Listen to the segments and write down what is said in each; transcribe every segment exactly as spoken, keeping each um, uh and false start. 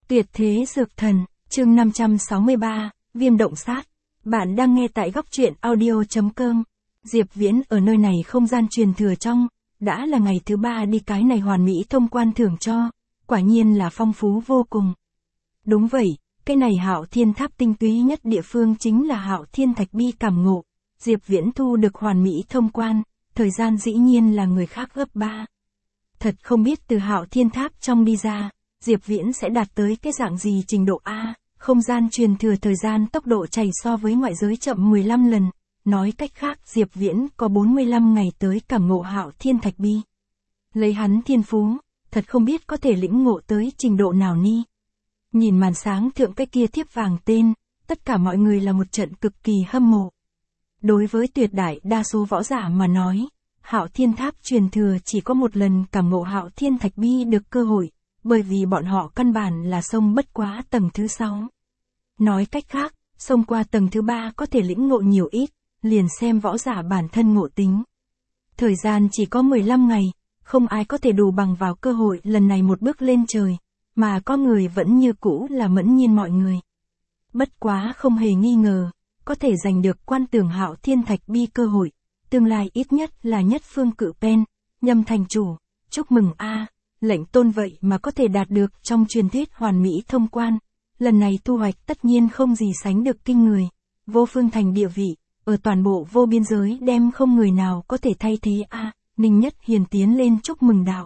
Tuyệt thế dược thần, chương năm trăm sáu mươi ba, viêm động sát. Bạn đang nghe tại góc truyện audio chấm com. Diệp Viễn ở nơi này không gian truyền thừa trong, đã là ngày thứ ba đi cái này hoàn mỹ thông quan thưởng cho, quả nhiên là phong phú vô cùng. Đúng vậy, cái này Hạo Thiên Tháp tinh túy nhất địa phương chính là Hạo Thiên Thạch Bi cảm ngộ. Diệp Viễn thu được hoàn mỹ thông quan, thời gian dĩ nhiên là người khác gấp ba. Thật không biết từ Hạo Thiên Tháp trong đi ra, Diệp Viễn sẽ đạt tới cái dạng gì trình độ A, không gian truyền thừa thời gian tốc độ chảy so với ngoại giới chậm mười lăm lần, nói cách khác Diệp Viễn có bốn mươi lăm ngày tới cảm ngộ Hạo Thiên Thạch Bi. Lấy hắn thiên phú, thật không biết có thể lĩnh ngộ tới trình độ nào ni. Nhìn màn sáng thượng cái kia thiếp vàng tên, tất cả mọi người là một trận cực kỳ hâm mộ. Đối với tuyệt đại đa số võ giả mà nói, Hạo Thiên Tháp truyền thừa chỉ có một lần cảm ngộ Hạo Thiên Thạch Bi được cơ hội, bởi vì bọn họ căn bản là xông bất quá tầng thứ sáu. Nói cách khác, xông qua tầng thứ ba có thể lĩnh ngộ nhiều ít, liền xem võ giả bản thân ngộ tính. Thời gian chỉ có mười lăm ngày, không ai có thể đủ bằng vào cơ hội lần này một bước lên trời, mà có người vẫn như cũ là mẫn nhiên mọi người. Bất quá không hề nghi ngờ, có thể giành được quan tưởng Hạo Thiên Thạch Bi cơ hội, tương lai ít nhất là nhất phương cự pen, Nhâm thành chủ, chúc mừng a, lệnh tôn vậy mà có thể đạt được trong truyền thuyết hoàn mỹ thông quan, lần này thu hoạch tất nhiên không gì sánh được kinh người, vô phương thành địa vị, ở toàn bộ vô biên giới đem không người nào có thể thay thế a, Ninh Nhất Hiền tiến lên chúc mừng đạo.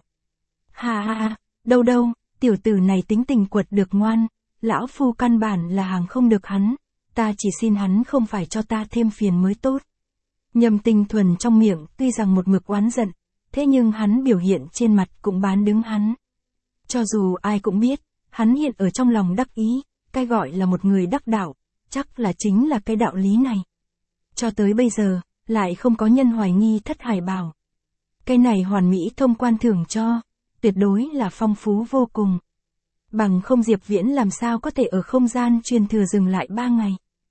Ha ha ha, đâu đâu, tiểu tử này tính tình quật được ngoan, lão phu căn bản là hàng không được hắn, ta chỉ xin hắn không phải cho ta thêm phiền mới tốt. Nhâm Tinh Thuần trong miệng tuy rằng một mực oán giận, thế nhưng hắn biểu hiện trên mặt cũng bán đứng hắn. Cho dù ai cũng biết, hắn hiện ở trong lòng đắc ý, cái gọi là một người đắc đạo, chắc là chính là cái đạo lý này. Cho tới bây giờ, lại không có nhân hoài nghi Thất Hải Bảo. Cái này hoàn mỹ thông quan thưởng cho, tuyệt đối là phong phú vô cùng. Bằng không Diệp Viễn làm sao có thể ở không gian truyền thừa dừng lại ba ngày.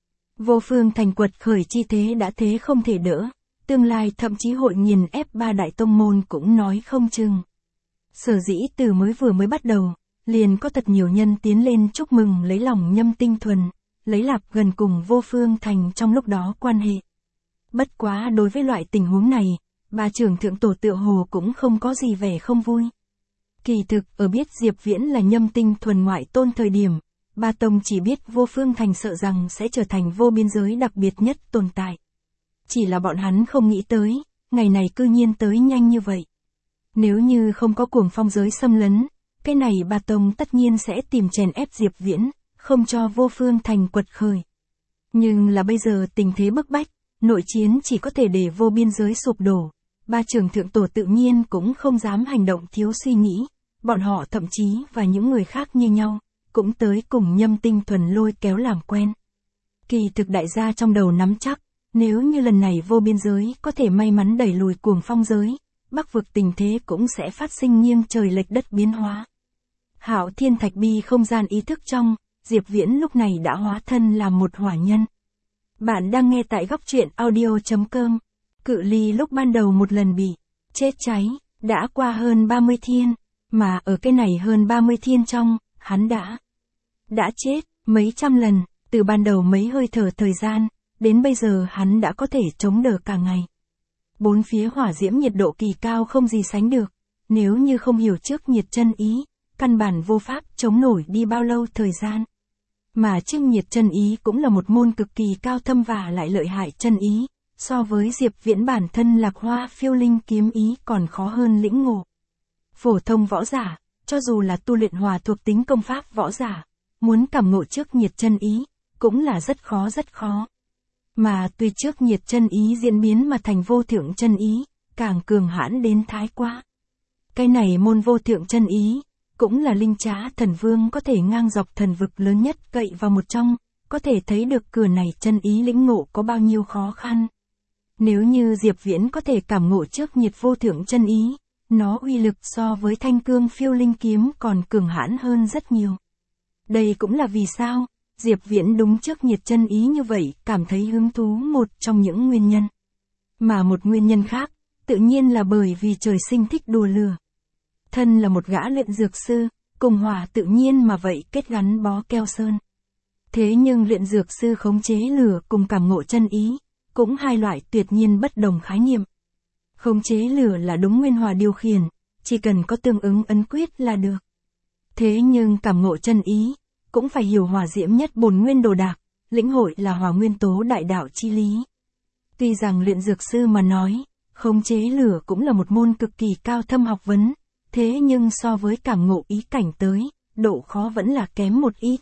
Vô phương thành quật khởi chi thế đã thế không thể đỡ, tương lai thậm chí hội nghiền ép ba đại tông môn cũng nói không chừng. Sở dĩ từ mới vừa mới bắt đầu, liền có thật nhiều nhân tiến lên chúc mừng lấy lòng Nhâm Tinh Thuần, lấy lạp gần cùng vô phương thành trong lúc đó quan hệ. Bất quá đối với loại tình huống này, bà trưởng thượng tổ tựa hồ cũng không có gì vẻ không vui. Kỳ thực ở biết Diệp Viễn là Nhâm Tinh Thuần ngoại tôn thời điểm, ba tông chỉ biết vô phương thành sợ rằng sẽ trở thành vô biên giới đặc biệt nhất tồn tại. Chỉ là bọn hắn không nghĩ tới, ngày này cư nhiên tới nhanh như vậy. Nếu như không có cuồng phong giới xâm lấn, cái này ba tông tất nhiên sẽ tìm chèn ép Diệp Viễn, không cho vô phương thành quật khởi. Nhưng là bây giờ tình thế bức bách, nội chiến chỉ có thể để vô biên giới sụp đổ. Ba trưởng thượng tổ tự nhiên cũng không dám hành động thiếu suy nghĩ, bọn họ thậm chí và những người khác như nhau, cũng tới cùng Nhâm Tinh Thuần lôi kéo làm quen. Kỳ thực đại gia trong đầu nắm chắc, nếu như lần này vô biên giới có thể may mắn đẩy lùi cuồng phong giới, Bắc vực tình thế cũng sẽ phát sinh nghiêng trời lệch đất biến hóa. Hạo Thiên Thạch Bi không gian ý thức trong, Diệp Viễn lúc này đã hóa thân làm một hỏa nhân. Bạn đang nghe tại góc truyện audio chấm com. Cự ly lúc ban đầu một lần bị chết cháy, đã qua hơn ba mươi thiên, mà ở cái này hơn ba mươi thiên trong, hắn đã đã chết mấy trăm lần, từ ban đầu mấy hơi thở thời gian, đến bây giờ hắn đã có thể chống đỡ cả ngày. Bốn phía hỏa diễm nhiệt độ kỳ cao không gì sánh được, nếu như không hiểu trước nhiệt chân ý, căn bản vô pháp chống nổi đi bao lâu thời gian. Mà trước nhiệt chân ý cũng là một môn cực kỳ cao thâm và lại lợi hại chân ý. So với Diệp Viễn bản thân Lạc Hoa Phiêu Linh kiếm ý còn khó hơn lĩnh ngộ. Phổ thông võ giả, cho dù là tu luyện hòa thuộc tính công pháp võ giả, muốn cảm ngộ trước nhiệt chân ý, cũng là rất khó rất khó. Mà tuy trước nhiệt chân ý diễn biến mà thành vô thượng chân ý, càng cường hãn đến thái quá. Cái này môn vô thượng chân ý, cũng là linh trá thần vương có thể ngang dọc thần vực lớn nhất cậy vào một trong, có thể thấy được cửa này chân ý lĩnh ngộ có bao nhiêu khó khăn. Nếu như Diệp Viễn có thể cảm ngộ trước nhiệt vô thượng chân ý, nó uy lực so với thanh cương phiêu linh kiếm còn cường hãn hơn rất nhiều. Đây cũng là vì sao, Diệp Viễn đúng trước nhiệt chân ý như vậy cảm thấy hứng thú một trong những nguyên nhân. Mà một nguyên nhân khác, tự nhiên là bởi vì trời sinh thích đùa lửa. Thân là một gã luyện dược sư, cùng hỏa tự nhiên mà vậy kết gắn bó keo sơn. Thế nhưng luyện dược sư khống chế lửa cùng cảm ngộ chân ý, cũng hai loại tuyệt nhiên bất đồng khái niệm. Khống chế lửa là đúng nguyên hòa điều khiển, chỉ cần có tương ứng ấn quyết là được. Thế nhưng cảm ngộ chân ý, cũng phải hiểu hỏa diễm nhất bổn nguyên đồ đạc, lĩnh hội là hỏa nguyên tố đại đạo chi lý. Tuy rằng luyện dược sư mà nói, khống chế lửa cũng là một môn cực kỳ cao thâm học vấn, thế nhưng so với cảm ngộ ý cảnh tới, độ khó vẫn là kém một ít.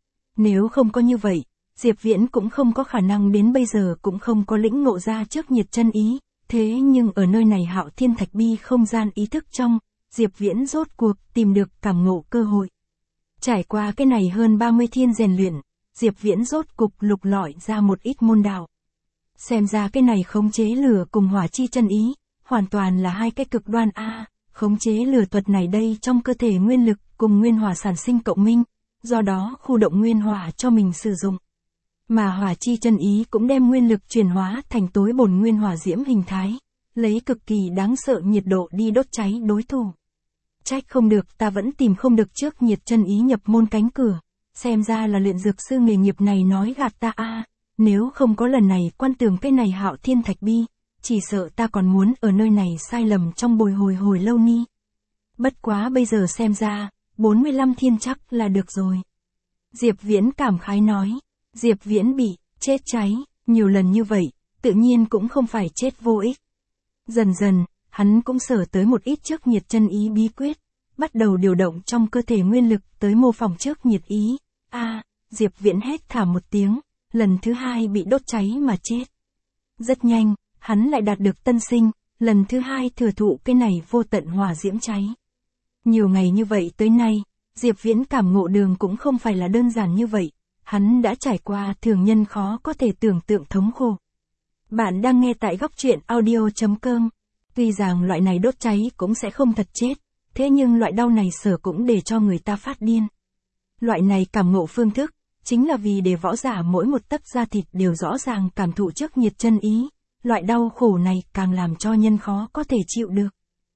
Nếu không có như vậy, Diệp Viễn cũng không có khả năng đến bây giờ cũng không có lĩnh ngộ ra trước nhiệt chân ý, thế nhưng ở nơi này Hạo Thiên Thạch Bi không gian ý thức trong, Diệp Viễn rốt cuộc tìm được cảm ngộ cơ hội. Trải qua cái này hơn ba mươi thiên rèn luyện, Diệp Viễn rốt cục lục lọi ra một ít môn đạo. Xem ra cái này khống chế lửa cùng hỏa chi chân ý, hoàn toàn là hai cái cực đoan a. Khống chế lửa thuật này đây trong cơ thể nguyên lực cùng nguyên hỏa sản sinh cộng minh, do đó khu động nguyên hỏa cho mình sử dụng. Mà hỏa chi chân ý cũng đem nguyên lực chuyển hóa thành tối bổn nguyên hỏa diễm hình thái, lấy cực kỳ đáng sợ nhiệt độ đi đốt cháy đối thủ. Trách không được ta vẫn tìm không được trước nhiệt chân ý nhập môn cánh cửa, xem ra là luyện dược sư nghề nghiệp này nói gạt ta a. Nếu không có lần này quan tường cái này Hạo Thiên Thạch Bi, chỉ sợ ta còn muốn ở nơi này sai lầm trong bồi hồi hồi lâu ni. Bất quá bây giờ xem ra, bốn mươi lăm thiên chắc là được rồi. Diệp Viễn cảm khái nói, Diệp Viễn bị chết cháy nhiều lần như vậy, tự nhiên cũng không phải chết vô ích. Dần dần, hắn cũng sở tới một ít trước nhiệt chân ý bí quyết, bắt đầu điều động trong cơ thể nguyên lực tới mô phỏng trước nhiệt ý. A, à, Diệp Viễn hét thảm một tiếng, lần thứ hai bị đốt cháy mà chết. Rất nhanh, hắn lại đạt được tân sinh, lần thứ hai thừa thụ cái này vô tận hỏa diễm cháy. Nhiều ngày như vậy tới nay, Diệp Viễn cảm ngộ đường cũng không phải là đơn giản như vậy, hắn đã trải qua thường nhân khó có thể tưởng tượng thống khổ. Bạn đang nghe tại góc truyện audio chấm com. Tuy rằng loại này đốt cháy cũng sẽ không thật chết, thế nhưng loại đau này sở cũng để cho người ta phát điên. Loại này cảm ngộ phương thức, chính là vì để võ giả mỗi một tấc da thịt đều rõ ràng cảm thụ trước nhiệt chân ý, loại đau khổ này càng làm cho nhân khó có thể chịu được.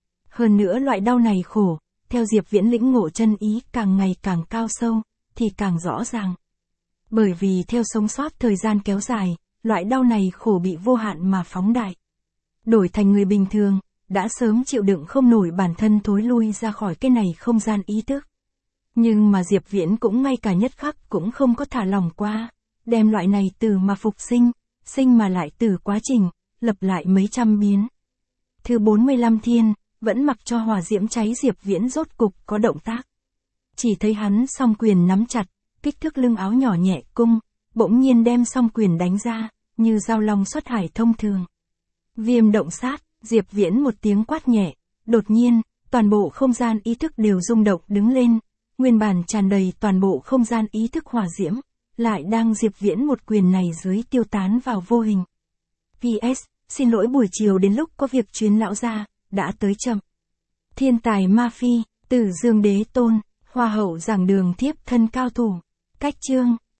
Hơn nữa loại đau này khổ, theo Diệp Viễn lĩnh ngộ chân ý càng ngày càng cao sâu, thì càng rõ ràng. Bởi vì theo sống sót thời gian kéo dài, loại đau này khổ bị vô hạn mà phóng đại. Đổi thành người bình thường, đã sớm chịu đựng không nổi bản thân thối lui ra khỏi cái này không gian ý thức. Nhưng mà Diệp Viễn cũng ngay cả nhất khắc cũng không có thả lỏng qua, đem loại này từ mà phục sinh, sinh mà lại từ quá trình, lập lại mấy trăm biến. Thứ bốn mươi lăm thiên, vẫn mặc cho hỏa diễm cháy Diệp Viễn rốt cục có động tác. Chỉ thấy hắn song quyền nắm chặt, kích thước lưng áo nhỏ nhẹ cung, bỗng nhiên đem song quyền đánh ra, như dao long xuất hải thông thường. Viêm động sát, Diệp Viễn một tiếng quát nhẹ, đột nhiên, toàn bộ không gian ý thức đều rung động đứng lên, nguyên bản tràn đầy toàn bộ không gian ý thức hỏa diễm, lại đang Diệp Viễn một quyền này dưới tiêu tán vào vô hình. pê ét, xin lỗi buổi chiều đến lúc có việc chuyến lão gia, đã tới chậm. Thiên tài ma phi, Tử Dương Đế Tôn, Hoa hậu giảng đường thiếp thân cao thủ. Cách chương